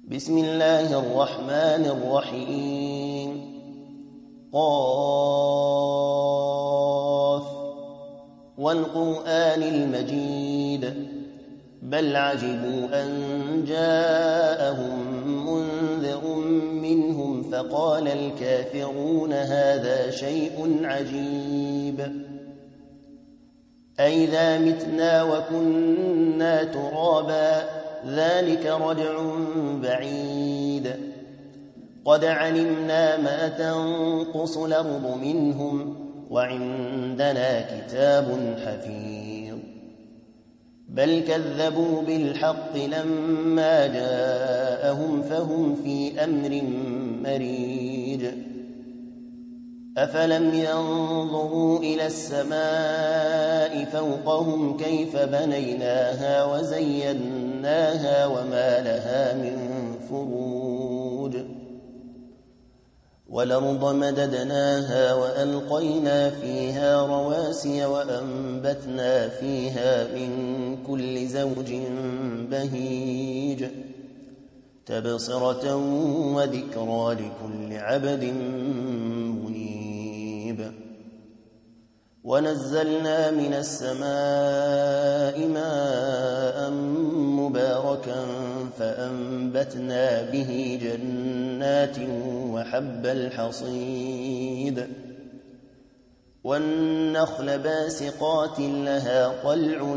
بسم الله الرحمن الرحيم قاف والقرآن المجيد بل عجبوا أن جاءهم منذر منهم فقال الكافرون هذا شيء عجيب أئذا متنا وكنا ترابا ذلك رجع بعيد قد علمنا ما تنقص الأرض منهم وعندنا كتاب حفيظ بل كذبوا بالحق لما جاءهم فهم في أمر مريج أفلم ينظروا إلى السماء فوقهم كيف بنيناها وزيناها وما لها من فروج والأرض مددناها وألقينا فيها رواسي وأنبتنا فيها من كل زوج بهيج تبصرة وذكرى لكل عبد منيب ونزلنا من السماء ماء مباركا فأنبتنا به جنات وحب الحصيد والنخل باسقات لها طلع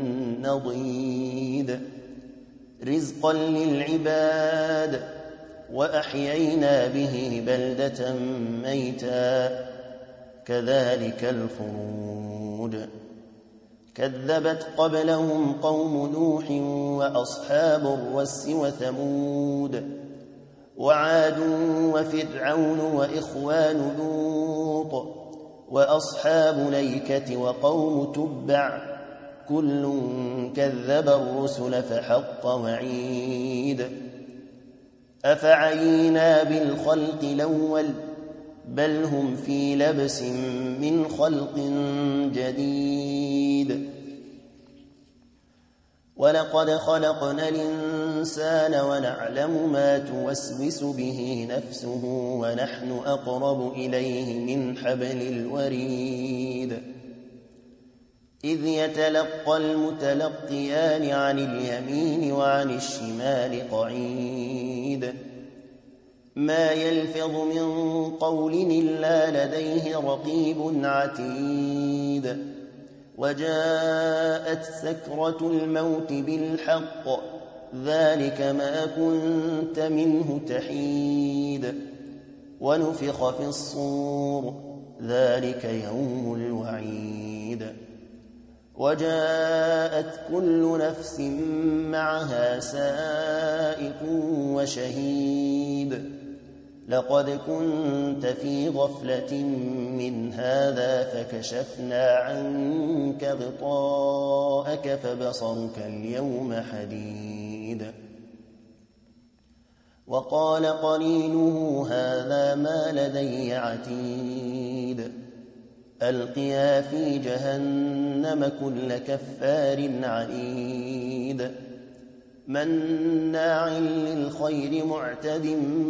نضيد رزقا للعباد وأحيينا به بلدة ميتا كذلك الخروج كذبت قبلهم قوم نوح وأصحاب الرس وثمود وعاد وفرعون وإخوان لوط وأصحاب الأيكة وقوم تبع كل كذب الرسل فحق وعيد أفعينا بالخلق الأول بل هم في لبس من خلق جديد ولقد خلقنا الإنسان ونعلم ما توسوس به نفسه ونحن أقرب إليه من حبل الوريد إذ يتلقى المتلقيان عن اليمين وعن الشمال قعيد ما يلفظ من قول إلا لديه رقيب عتيد وجاءت سكرة الموت بالحق ذلك ما كنت منه تحيد ونفخ في الصور ذلك يوم الوعيد وجاءت كل نفس معها سائق وشهيد لقد كنت في غفلة من هذا فكشفنا عنك غطاءك فبصرك اليوم حديد وقال قرينه هذا ما لدي عتيد ألقيا في جهنم كل كفار عنيد مناع للخير معتد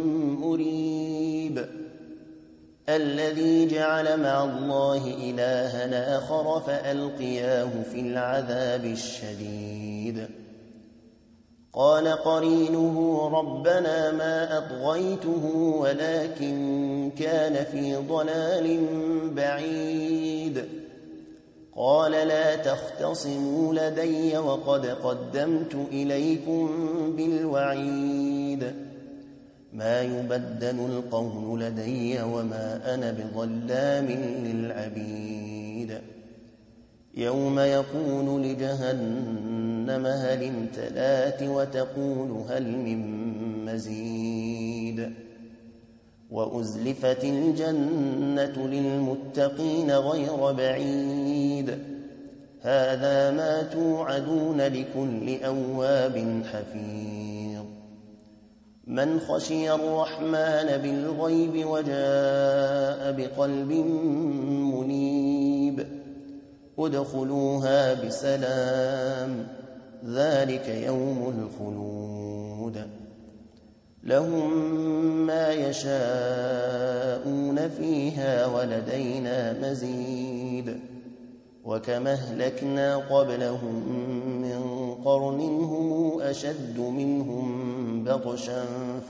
مريب الذي جعل مع الله إلها آخر فألقياه في العذاب الشديد قال قرينه ربنا ما أطغيته ولكن كان في ضلال بعيد قال لا تختصموا لدي وقد قدمت إليكم بالوعيد ما يبدل القول لدي وما أنا بظلام للعبيد يوم يقول لجهنم هل امتلأت وتقول هل من مزيد وأزلفت الجنة للمتقين غير بعيد هذا ما توعدون لكل أواب حفيظ من خشي الرحمن بالغيب وجاء بقلب منيب ادخلوها بسلام ذلك يوم الخلود لهم ما يشاءون فيها ولدينا مزيد وكما أهلكنا قبلهم من قرن هم أشد منهم بطشا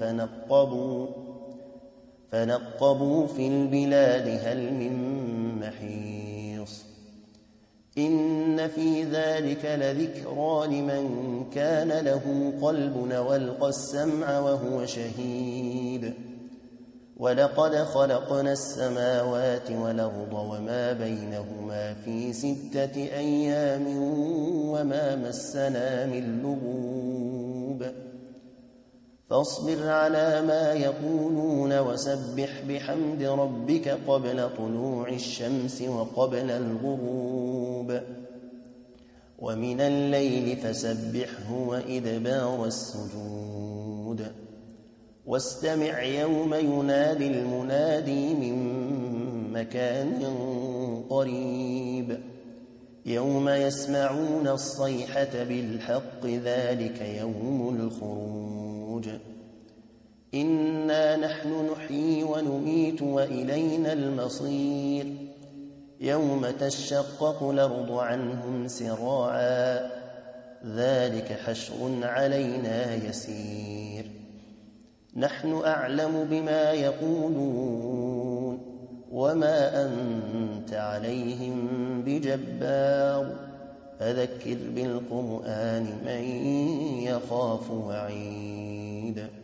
فنقبوا في البلاد هل من محيص إن في ذلك لذكرى لمن كان له قلب والقى السمع وهو شهيد ولقد خلقنا السماوات والأرض وما بينهما في 6 أيام وما مسنا من لغوب فاصبر على ما يقولون وسبح بحمد ربك قبل طلوع الشمس وقبل الغروب ومن الليل فسبحه وإدبار السجود واستمع يوم ينادي المنادي من مكان قريب يوم يسمعون الصيحة بالحق ذلك يوم الخروج إنا نحن نحيي ونميت وإلينا المصير يوم تشقق الأرض عنهم سراعا ذلك حشر علينا يسير نحن أعلم بما يقولون وما أنت عليهم بجبار فذكر بالقرآن من يخاف وعيد